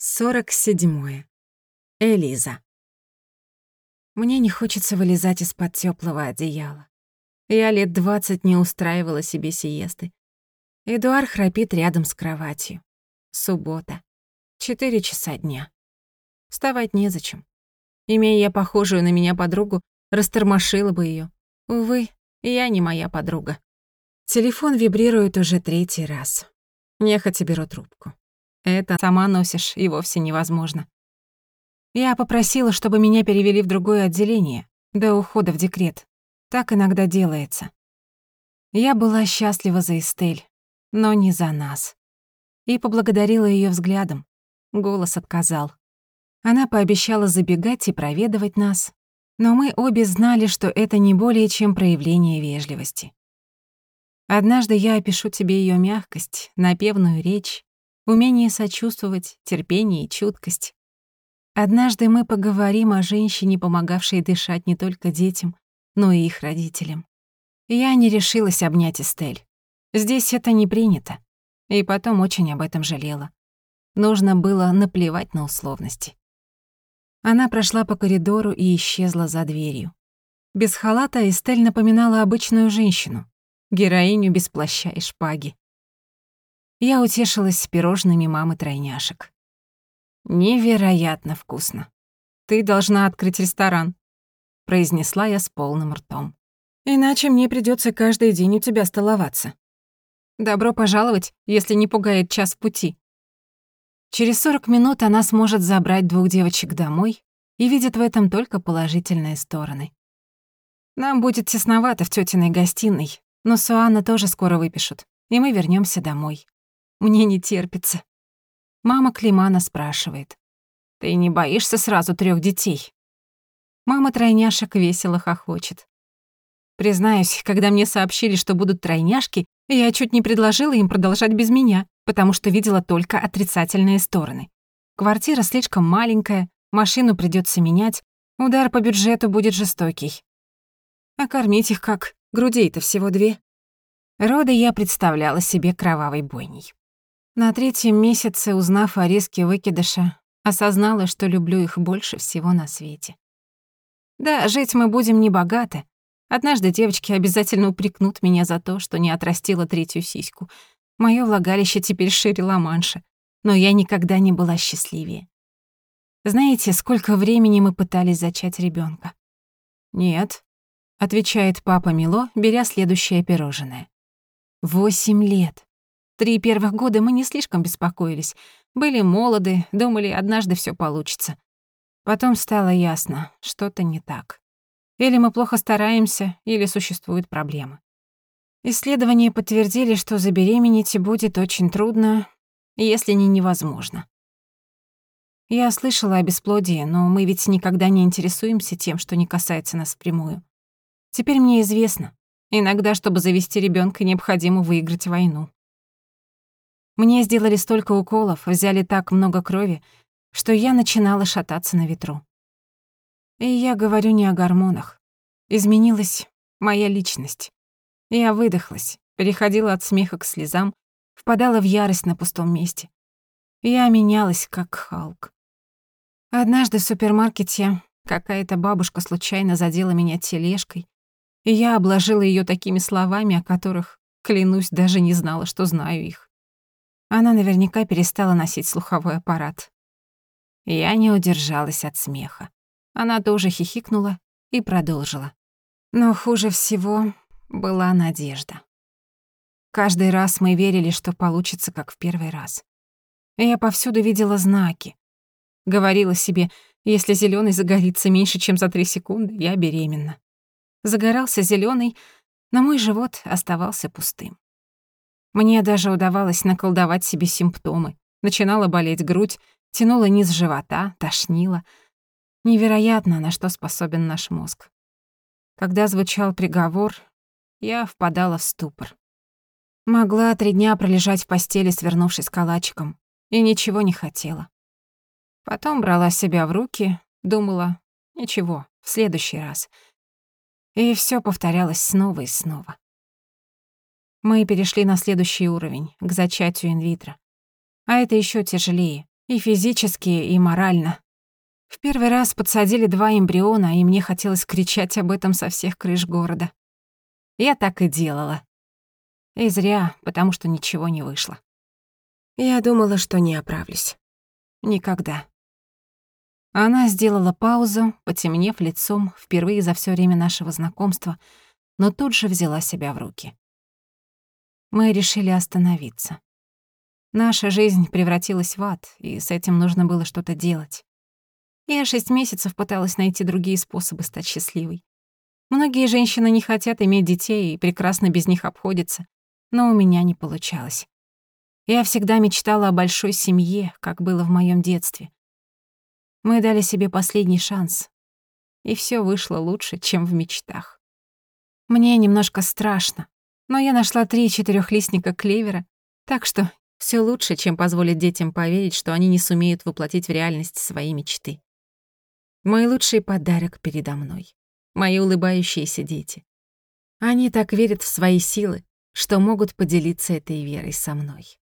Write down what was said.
47. Элиза. Мне не хочется вылезать из-под тёплого одеяла. Я лет 20 не устраивала себе сиесты. Эдуард храпит рядом с кроватью. Суббота. 4 часа дня. Вставать незачем. Имея я похожую на меня подругу, растормошила бы её. Увы, я не моя подруга. Телефон вибрирует уже 3-й раз. Нехотя беру трубку. Это сама носишь, и вовсе невозможно. Я попросила, чтобы меня перевели в другое отделение, до ухода в декрет. Так иногда делается. Я была счастлива за Эстель, но не за нас. И поблагодарила её взглядом. Голос отказал. Она пообещала забегать и проведывать нас, но мы обе знали, что это не более чем проявление вежливости. Однажды я опишу тебе её мягкость, напевную речь, умение сочувствовать, терпение и чуткость. Однажды мы поговорим о женщине, помогавшей дышать не только детям, но и их родителям. Я не решилась обнять Эстель. Здесь это не принято. И потом очень об этом жалела. Нужно было наплевать на условности. Она прошла по коридору и исчезла за дверью. Без халата Эстель напоминала обычную женщину, героиню без плаща и шпаги. Я утешилась пирожными мамы-тройняшек. «Невероятно вкусно. Ты должна открыть ресторан», — произнесла я с полным ртом. «Иначе мне придётся каждый день у тебя столоваться. Добро пожаловать, если не пугает час в пути». Через 40 минут она сможет забрать 2 девочек домой и видит в этом только положительные стороны. Нам будет тесновато в тётиной гостиной, но Суанна тоже скоро выпишут, и мы вернёмся домой. Мне не терпится. Мама Климана спрашивает: «Ты не боишься сразу 3 детей?» Мама тройняшек весело хохочет. Признаюсь, когда мне сообщили, что будут тройняшки, я чуть не предложила им продолжать без меня, потому что видела только отрицательные стороны. Квартира слишком маленькая, машину придётся менять, удар по бюджету будет жестокий. А кормить их как? Грудей-то всего 2. Роды я представляла себе кровавой бойней. На 3-м месяце, узнав о риске выкидыша, осознала, что люблю их больше всего на свете. Да, жить мы будем небогато. Однажды девочки обязательно упрекнут меня за то, что не отрастила 3-ю сиську. Моё влагалище теперь шире Ла-Манша, но я никогда не была счастливее. Знаете, сколько времени мы пытались зачать ребёнка? «Нет», — отвечает папа Мило, беря следующее пирожное. 8 лет. 3 первых года мы не слишком беспокоились. Были молоды, думали, однажды всё получится. Потом стало ясно, что-то не так. Или мы плохо стараемся, или существуют проблемы. Исследования подтвердили, что забеременеть будет очень трудно, если не невозможно. Я слышала о бесплодии, но мы ведь никогда не интересуемся тем, что не касается нас впрямую. Теперь мне известно, иногда, чтобы завести ребёнка, необходимо выиграть войну. Мне сделали столько уколов, взяли так много крови, что я начинала шататься на ветру. И я говорю не о гормонах. Изменилась моя личность. Я выдохлась, переходила от смеха к слезам, впадала в ярость на пустом месте. Я менялась, как Халк. Однажды в супермаркете какая-то бабушка случайно задела меня тележкой, и я обложила её такими словами, о которых, клянусь, даже не знала, что знаю их. Она наверняка перестала носить слуховой аппарат. Я не удержалась от смеха. Она тоже хихикнула и продолжила. Но хуже всего была надежда. Каждый раз мы верили, что получится, как в первый раз. Я повсюду видела знаки. Говорила себе, если зелёный загорится меньше, чем за 3 секунды, я беременна. Загорался зелёный, но мой живот оставался пустым. Мне даже удавалось наколдовать себе симптомы. Начинала болеть грудь, тянула низ живота, тошнило. Невероятно, на что способен наш мозг. Когда звучал приговор, я впадала в ступор. Могла 3 дня пролежать в постели, свернувшись калачиком, и ничего не хотела. Потом брала себя в руки, думала, ничего, в следующий раз. И всё повторялось снова и снова. Мы перешли на следующий уровень, к зачатию инвитро. А это ещё тяжелее. И физически, и морально. В первый раз подсадили 2 эмбриона, и мне хотелось кричать об этом со всех крыш города. Я так и делала. И зря, потому что ничего не вышло. Я думала, что не оправлюсь. Никогда. Она сделала паузу, потемнев лицом впервые за всё время нашего знакомства, но тут же взяла себя в руки. Мы решили остановиться. Наша жизнь превратилась в ад, и с этим нужно было что-то делать. Я 6 месяцев пыталась найти другие способы стать счастливой. Многие женщины не хотят иметь детей и прекрасно без них обходятся, но у меня не получалось. Я всегда мечтала о большой семье, как было в моём детстве. Мы дали себе последний шанс, и всё вышло лучше, чем в мечтах. Мне немножко страшно, но я нашла 3 четырёхлистника клевера, так что всё лучше, чем позволить детям поверить, что они не сумеют воплотить в реальность свои мечты. Мой лучший подарок передо мной. Мои улыбающиеся дети. Они так верят в свои силы, что могут поделиться этой верой со мной.